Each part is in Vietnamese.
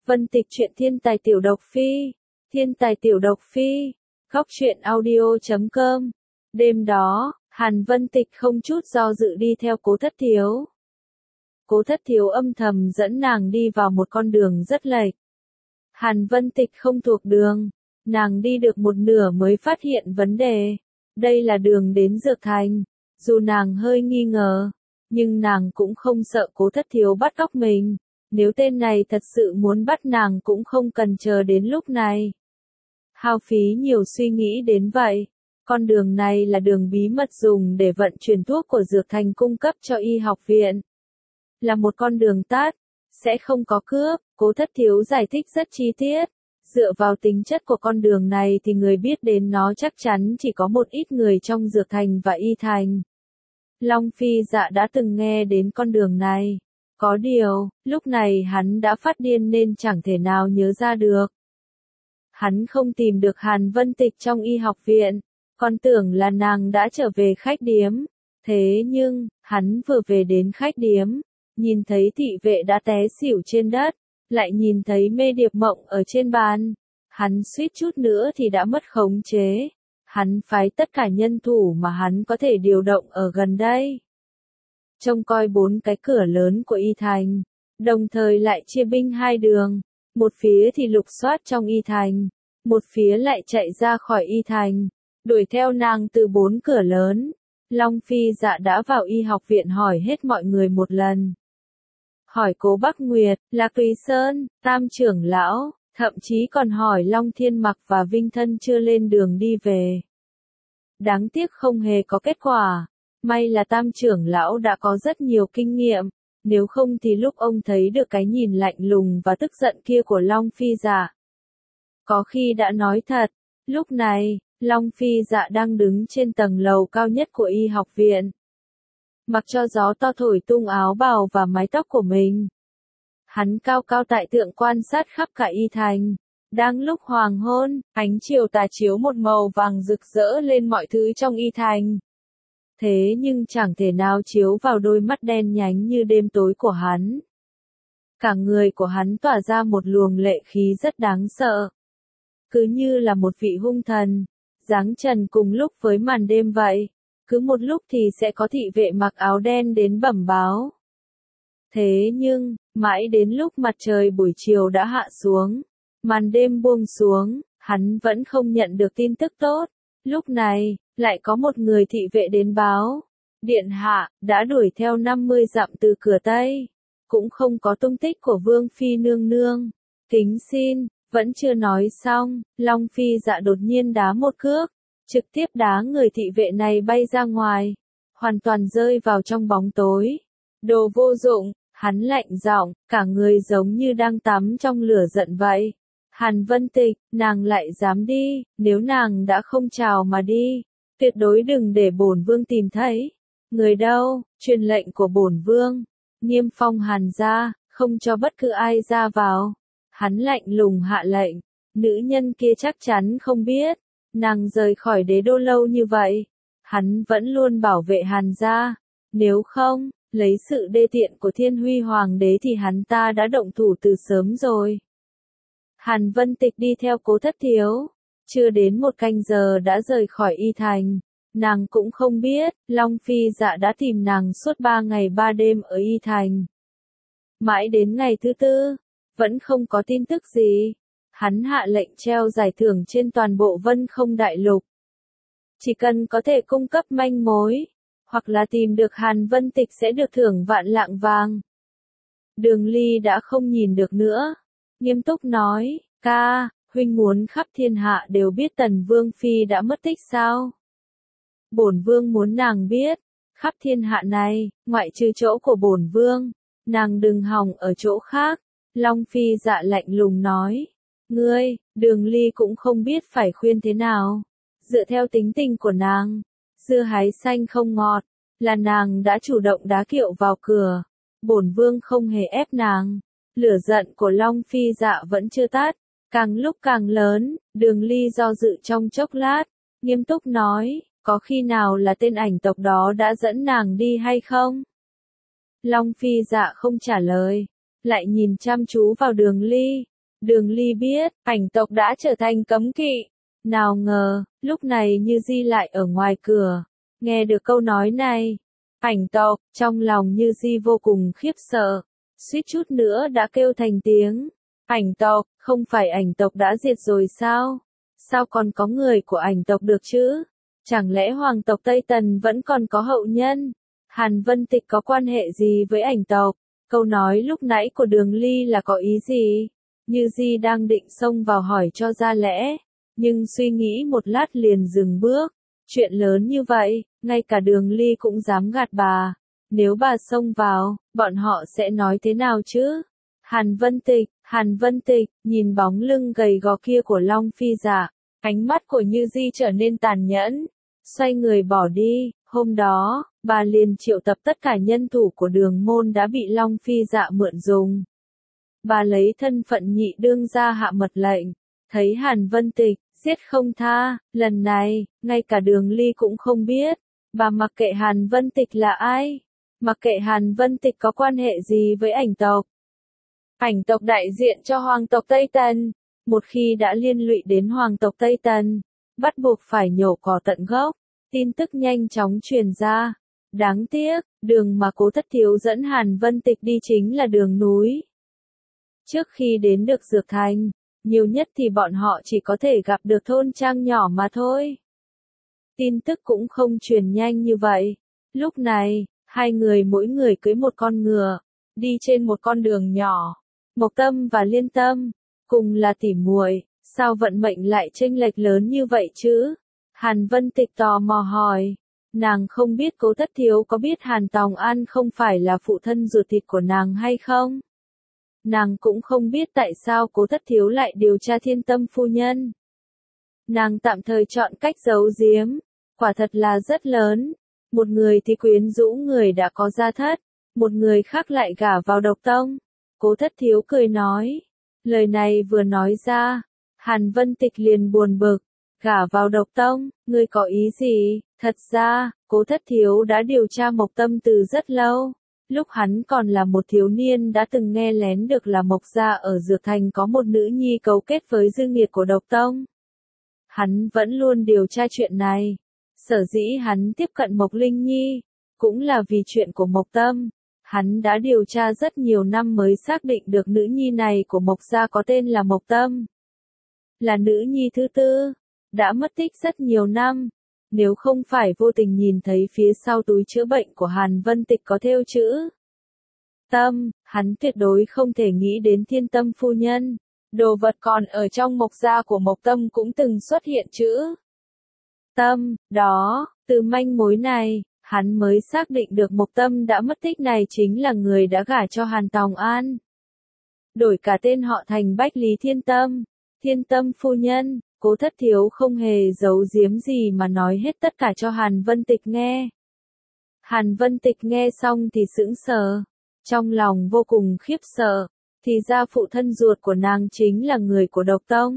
Vân Tịch truyện thiên tài tiểu độc phi. Thiên tài tiểu độc phi. Góc truyện audio.com. Đêm đó, Hàn Vân Tịch không chút do dự đi theo Cố Thất Thiếu. Cố Thất Thiếu âm thầm dẫn nàng đi vào một con đường rất lệch. Hàn Vân Tịch không thuộc đường, nàng đi được một nửa mới phát hiện vấn đề. Đây là đường đến Dược Thành. Dù nàng hơi nghi ngờ, nhưng nàng cũng không sợ Cố Thất Thiếu bắt cóc mình. Nếu tên này thật sự muốn bắt nàng cũng không cần chờ đến lúc này. Hao phí nhiều suy nghĩ đến vậy. Con đường này là đường bí mật dùng để vận chuyển thuốc của Dược Thành cung cấp cho y học viện. Là một con đường tắt, sẽ không có cướp, Cố Thất Thiếu giải thích rất chi tiết. Dựa vào tính chất của con đường này thì người biết đến nó chắc chắn chỉ có một ít người trong Dược Thành và Y Thành. Long Phi Dạ đã từng nghe đến con đường này. Có điều, lúc này hắn đã phát điên nên chẳng thể nào nhớ ra được. Hắn không tìm được Hàn Vân Tịch trong y học viện, còn tưởng là nàng đã trở về khách điếm. Thế nhưng, hắn vừa về đến khách điếm, nhìn thấy thị vệ đã té xỉu trên đất, lại nhìn thấy mê điệp mộng ở trên bàn. Hắn suýt chút nữa thì đã mất khống chế. Hắn phái tất cả nhân thủ mà hắn có thể điều động ở gần đây, trông coi 4 cái cửa lớn của Y Thành, đồng thời lại chia binh 2 đường, một phía thì lục soát trong Y Thành, một phía lại chạy ra khỏi Y Thành, đuổi theo nàng từ 4 cửa lớn. Long Phi Dạ đã vào y học viện hỏi hết mọi người một lần. Hỏi Cố Bắc Nguyệt, Lạc Túy Sơn, Tam trưởng lão, thậm chí còn hỏi Long Thiên Mặc và Vinh Thân chưa lên đường đi về. Đáng tiếc không hề có kết quả. May là Tam trưởng lão đã có rất nhiều kinh nghiệm, nếu không thì lúc ông thấy được cái nhìn lạnh lùng và tức giận kia của Long Phi Dạ, có khi đã nói thật. Lúc này, Long Phi Dạ đang đứng trên tầng lầu cao nhất của y học viện. Mặc cho gió to thổi tung áo bào và mái tóc của mình. Hắn cao cao tại thượng quan sát khắp cả Y Thành. Đang lúc hoàng hôn, ánh chiều tà chiếu một màu vàng rực rỡ lên mọi thứ trong Y Thành. Thế nhưng chẳng thể nào chiếu vào đôi mắt đen nhánh như đêm tối của hắn. Cả người của hắn tỏa ra một luồng lệ khí rất đáng sợ. Cứ như là một vị hung thần, giáng trần cùng lúc với màn đêm vậy. Cứ một lúc thì sẽ có thị vệ mặc áo đen đến bẩm báo. Thế nhưng, mãi đến lúc mặt trời buổi chiều đã hạ xuống, màn đêm buông xuống, hắn vẫn không nhận được tin tức tốt. Lúc này, lại có một người thị vệ đến báo. Điện hạ, đã đuổi theo 50 dặm từ cửa Tây. Cũng không có tung tích của Vương Phi nương nương. Kính xin, vẫn chưa nói xong, Long Phi Dạ đột nhiên đá một cước. Trực tiếp đá người thị vệ này bay ra ngoài. Hoàn toàn rơi vào trong bóng tối. Đồ vô dụng, hắn lạnh giọng, cả người giống như đang tắm trong lửa giận vậy. Hàn Vân Tịch, nàng lại dám đi, nếu nàng đã không chào mà đi, tuyệt đối đừng để bổn vương tìm thấy. Người đâu, truyền lệnh của bổn vương, niêm phong Hàn gia, không cho bất cứ ai ra vào. Hắn lạnh lùng hạ lệnh, nữ nhân kia chắc chắn không biết, nàng rời khỏi đế đô lâu như vậy, hắn vẫn luôn bảo vệ Hàn gia, nếu không, lấy sự đê tiện của Thiên Huy Hoàng đế thì hắn ta đã động thủ từ sớm rồi. Hàn Vân Tịch đi theo Cố Thất Thiếu, chưa đến 1 canh giờ đã rời khỏi Y Thành. Nàng cũng không biết, Long Phi Dạ đã tìm nàng suốt 3 ngày 3 đêm ở Y Thành. Mãi đến ngày thứ 4, vẫn không có tin tức gì. Hắn hạ lệnh treo giải thưởng trên toàn bộ Vân Không Đại Lục. Chỉ cần có thể cung cấp manh mối, hoặc là tìm được Hàn Vân Tịch sẽ được thưởng vạn lạng vàng. Đường Ly đã không nhìn được nữa. Nghiêm túc nói, ca, huynh muốn khắp thiên hạ đều biết Tần Vương Phi đã mất tích sao? Bổn Vương muốn nàng biết, khắp thiên hạ này, ngoại trừ chỗ của bổn Vương, nàng đừng hòng ở chỗ khác. Long Phi Dạ lạnh lùng nói, ngươi, Đường Ly cũng không biết phải khuyên thế nào. Dựa theo tính tình của nàng, dưa hái xanh không ngọt, là nàng đã chủ động đá kiệu vào cửa. Bổn Vương không hề ép nàng. Lửa giận của Long Phi Dạ vẫn chưa tắt, càng lúc càng lớn. Đường Ly do dự trong chốc lát, nghiêm túc nói, có khi nào là tên ảnh tộc đó đã dẫn nàng đi hay không? Long Phi Dạ không trả lời, lại nhìn chăm chú vào Đường Ly. Đường Ly biết, ảnh tộc đã trở thành cấm kỵ. Nào ngờ, lúc này Như Di lại ở ngoài cửa. Nghe được câu nói này, ảnh tộc, trong lòng Như Di vô cùng khiếp sợ. Suýt chút nữa đã kêu thành tiếng. Ảnh tộc, không phải ảnh tộc đã diệt rồi sao? Sao còn có người của ảnh tộc được chứ? Chẳng lẽ hoàng tộc Tây Tần vẫn còn có hậu nhân? Hàn Vân Tịch có quan hệ gì với ảnh tộc? Câu nói lúc nãy của Đường Ly là có ý gì? Như Di đang định xông vào hỏi cho ra lẽ, nhưng suy nghĩ một lát liền dừng bước. Chuyện lớn như vậy, ngay cả Đường Ly cũng dám gạt bà. Nếu bà xông vào, bọn họ sẽ nói thế nào chứ? Hàn Vân Tịch, nhìn bóng lưng gầy gò kia của Long Phi Dạ, ánh mắt của Như Di trở nên tàn nhẫn, xoay người bỏ đi. Hôm đó, bà liền triệu tập tất cả nhân thủ của Đường môn đã bị Long Phi Dạ mượn dùng. Bà lấy thân phận nhị đương gia hạ mật lệnh, thấy Hàn Vân Tịch, giết không tha, lần này, ngay cả Đường Ly cũng không biết. Bà mặc kệ Hàn Vân Tịch là ai, mặc kệ Hàn Vân Tịch có quan hệ gì với ảnh tộc. Ảnh tộc đại diện cho hoàng tộc Tây Tần, một khi đã liên lụy đến hoàng tộc Tây Tần, bắt buộc phải nhổ cỏ tận gốc. Tin tức nhanh chóng truyền ra. Đáng tiếc, đường mà Cố Thất Thiếu dẫn Hàn Vân Tịch đi chính là đường núi. Trước khi đến được Dược Thành, nhiều nhất thì bọn họ chỉ có thể gặp được thôn trang nhỏ mà thôi. Tin tức cũng không truyền nhanh như vậy. Lúc này, hai người mỗi người cưỡi một con ngựa, đi trên một con đường nhỏ. Mộc Tâm và Liên Tâm, cùng là tỉ muội, sao vận mệnh lại chênh lệch lớn như vậy chứ? Hàn Vân Tịch tò mò hỏi. Nàng không biết Cố Thất Thiếu có biết Hàn Tòng An không phải là phụ thân ruột thịt của nàng hay không? Nàng cũng không biết tại sao Cố Thất Thiếu lại điều tra Thiên Tâm phu nhân. Nàng tạm thời chọn cách giấu giếm, quả thật là rất lớn. Một người thì quyến rũ người đã có gia thất, một người khác lại gả vào độc tông. Cố Thất Thiếu cười nói. Lời này vừa nói ra, Hàn Vân Tịch liền buồn bực. Gả vào độc tông, ngươi có ý gì? Thật ra, Cố Thất Thiếu đã điều tra Mộc Tâm từ rất lâu. Lúc hắn còn là một thiếu niên đã từng nghe lén được là Mộc gia ở Dược Thành có một nữ nhi cấu kết với dư nghiệt của độc tông. Hắn vẫn luôn điều tra chuyện này. Sở dĩ hắn tiếp cận Mộc Linh Nhi, cũng là vì chuyện của Mộc Tâm. Hắn đã điều tra rất nhiều năm mới xác định được nữ nhi này của Mộc gia có tên là Mộc Tâm. Là nữ nhi thứ tư, đã mất tích rất nhiều năm. Nếu không phải vô tình nhìn thấy phía sau túi chữa bệnh của Hàn Vân Tịch có thêu chữ Tâm, hắn tuyệt đối không thể nghĩ đến Thiên Tâm phu nhân. Đồ vật còn ở trong Mộc gia của Mộc Tâm cũng từng xuất hiện chữ Tâm, đó, từ manh mối này, hắn mới xác định được Mộc Tâm đã mất tích này chính là người đã gả cho Hàn Tòng An. Đổi cả tên họ thành Bách Lý Thiên Tâm, Thiên Tâm phu nhân. Cố Thất Thiếu không hề giấu giếm gì mà nói hết tất cả cho Hàn Vân Tịch nghe. Hàn Vân Tịch nghe xong thì sững sờ, trong lòng vô cùng khiếp sợ, thì ra phụ thân ruột của nàng chính là người của độc tông.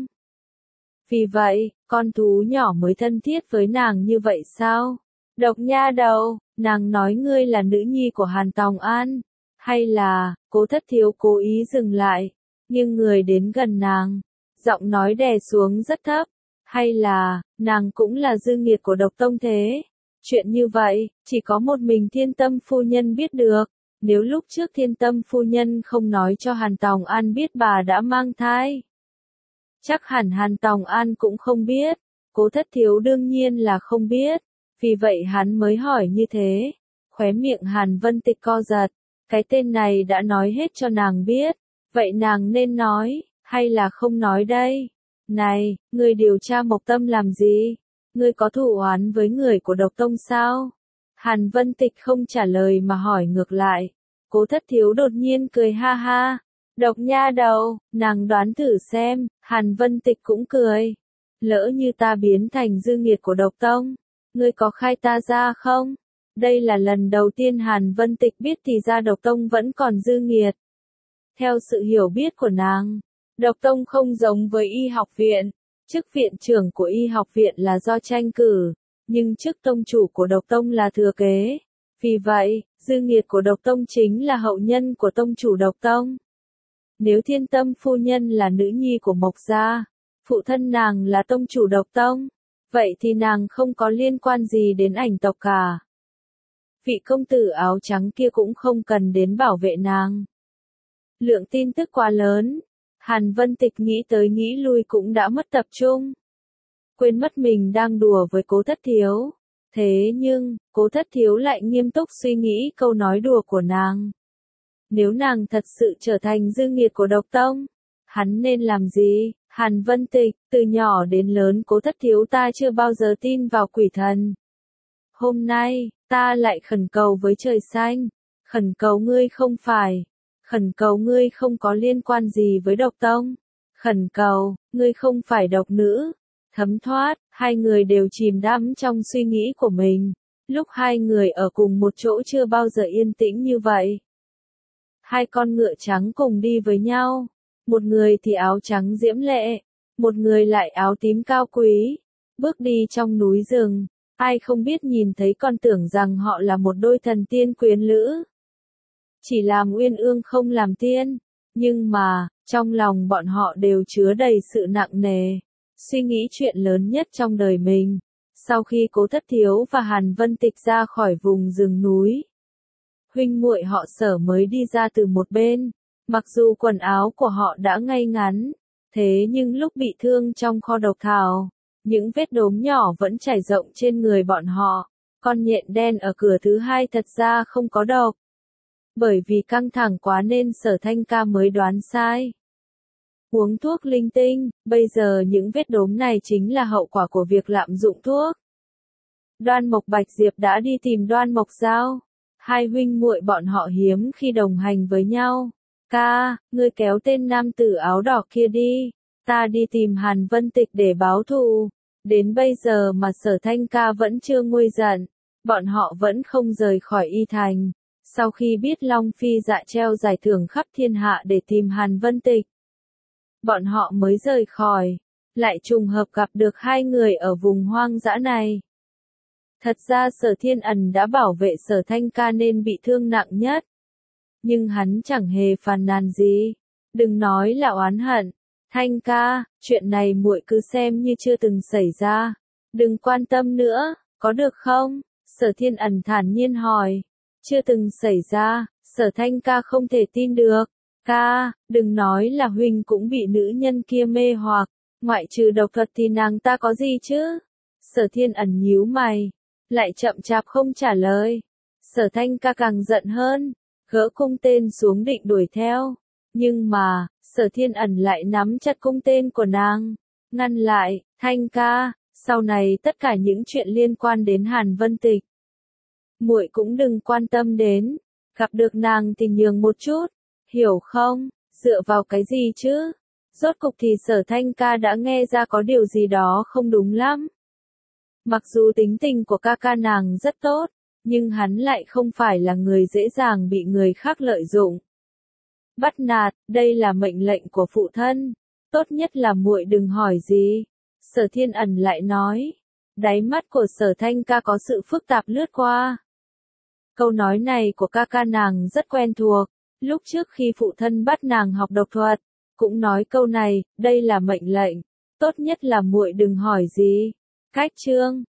Vì vậy, con thú nhỏ mới thân thiết với nàng như vậy sao? Độc nha đầu, nàng nói ngươi là nữ nhi của Hàn Tòng An, hay là, Cố Thất Thiếu cố ý dừng lại, nhưng người đến gần nàng. Giọng nói đè xuống rất thấp, hay là, nàng cũng là dư nghiệt của độc tông thế? Chuyện như vậy, chỉ có một mình Thiên Tâm phu nhân biết được. Nếu lúc trước Thiên Tâm phu nhân không nói cho Hàn Tòng An biết bà đã mang thai, chắc hẳn Hàn Tòng An cũng không biết. Cố Thất Thiếu đương nhiên là không biết, vì vậy hắn mới hỏi như thế. Khóe miệng Hàn Vân Tịch co giật, cái tên này đã nói hết cho nàng biết, vậy nàng nên nói, hay là không nói đây? Này, ngươi điều tra Mộc Tâm làm gì? Ngươi có thù oán với người của độc tông sao? Hàn Vân Tịch không trả lời mà hỏi ngược lại. Cố Thất Thiếu đột nhiên cười ha ha. Độc nha đầu, nàng đoán thử xem. Hàn Vân Tịch cũng cười. Lỡ như ta biến thành dư nghiệt của độc tông, ngươi có khai ta ra không? Đây là lần đầu tiên Hàn Vân Tịch biết thì ra độc tông vẫn còn dư nghiệt. Theo sự hiểu biết của nàng, độc tông không giống với y học viện. Chức viện trưởng của y học viện là do tranh cử, nhưng chức tông chủ của độc tông là thừa kế. Vì vậy, dư nghiệt của độc tông chính là hậu nhân của tông chủ độc tông. Nếu Thiên Tâm phu nhân là nữ nhi của Mộc gia, phụ thân nàng là tông chủ độc tông, vậy thì nàng không có liên quan gì đến ảnh tộc cả. Vị công tử áo trắng kia cũng không cần đến bảo vệ nàng. Lượng tin tức quá lớn, Hàn Vân Tịch nghĩ tới nghĩ lui cũng đã mất tập trung. Quên mất mình đang đùa với Cố Thất Thiếu. Thế nhưng, Cố Thất Thiếu lại nghiêm túc suy nghĩ câu nói đùa của nàng. Nếu nàng thật sự trở thành dư nghiệt của độc tông, hắn nên làm gì? Hàn Vân Tịch, từ nhỏ đến lớn Cố Thất Thiếu ta chưa bao giờ tin vào quỷ thần. Hôm nay, ta lại khẩn cầu với trời xanh, khẩn cầu ngươi không có liên quan gì với độc tông, khẩn cầu, ngươi không phải độc nữ. Thấm thoát, hai người đều chìm đắm trong suy nghĩ của mình, lúc hai người ở cùng một chỗ chưa bao giờ yên tĩnh như vậy. Hai con ngựa trắng cùng đi với nhau, một người thì áo trắng diễm lệ, một người lại áo tím cao quý, bước đi trong núi rừng. Ai không biết nhìn thấy còn tưởng rằng họ là một đôi thần tiên quyến lữ. Chỉ làm uyên ương không làm tiên, nhưng mà, trong lòng bọn họ đều chứa đầy sự nặng nề, suy nghĩ chuyện lớn nhất trong đời mình. Sau khi Cố Thất Thiếu và Hàn Vân Tịch ra khỏi vùng rừng núi, huynh muội họ Sở mới đi ra từ một bên, mặc dù quần áo của họ đã ngay ngắn, thế nhưng lúc bị thương trong kho độc thảo, những vết đốm nhỏ vẫn trải rộng trên người bọn họ. Con nhện đen ở cửa thứ hai thật ra không có độc. Bởi vì căng thẳng quá nên Sở Thanh Ca mới đoán sai. Uống thuốc linh tinh, bây giờ những vết đốm này chính là hậu quả của việc lạm dụng thuốc. Đoan Mộc Bạch Diệp đã đi tìm Đoan Mộc Giao. Hai huynh muội bọn họ hiếm khi đồng hành với nhau. Ca, ngươi kéo tên nam tử áo đỏ kia đi. Ta đi tìm Hàn Vân Tịch để báo thù. Đến bây giờ mà Sở Thanh Ca vẫn chưa nguôi giận. Bọn họ vẫn không rời khỏi Y Thành. Sau khi biết Long Phi Dạ treo giải thưởng khắp thiên hạ để tìm Hàn Vân Tịch, bọn họ mới rời khỏi, lại trùng hợp gặp được hai người ở vùng hoang dã này. Thật ra Sở Thiên Ẩn đã bảo vệ Sở Thanh Ca nên bị thương nặng nhất. Nhưng hắn chẳng hề phàn nàn gì. Đừng nói là oán hận. Thanh ca, chuyện này muội cứ xem như chưa từng xảy ra. Đừng quan tâm nữa, có được không? Sở Thiên Ẩn thản nhiên hỏi. Chưa từng xảy ra, Sở Thanh Ca không thể tin được. Ca, đừng nói là huynh cũng bị nữ nhân kia mê hoặc, ngoại trừ độc thuật thì nàng ta có gì chứ? Sở Thiên Ẩn nhíu mày, lại chậm chạp không trả lời. Sở Thanh Ca càng giận hơn, gỡ cung tên xuống định đuổi theo. Nhưng mà, Sở Thiên Ẩn lại nắm chặt cung tên của nàng, ngăn lại. Thanh ca, sau này tất cả những chuyện liên quan đến Hàn Vân Tịch, muội cũng đừng quan tâm đến, gặp được nàng thì nhường một chút, hiểu không? Dựa vào cái gì chứ? Rốt cục thì Sở Thanh ca đã nghe ra có điều gì đó không đúng lắm. Mặc dù tính tình của ca ca nàng rất tốt, nhưng hắn lại không phải là người dễ dàng bị người khác lợi dụng. Bắt nạt, đây là mệnh lệnh của phụ thân, tốt nhất là muội đừng hỏi gì. Sở Thiên Ẩn lại nói, đáy mắt của Sở Thanh ca có sự phức tạp lướt qua. Câu nói này của ca ca nàng rất quen thuộc, lúc trước khi phụ thân bắt nàng học độc thuật, cũng nói câu này, đây là mệnh lệnh, tốt nhất là muội đừng hỏi gì. Cách chương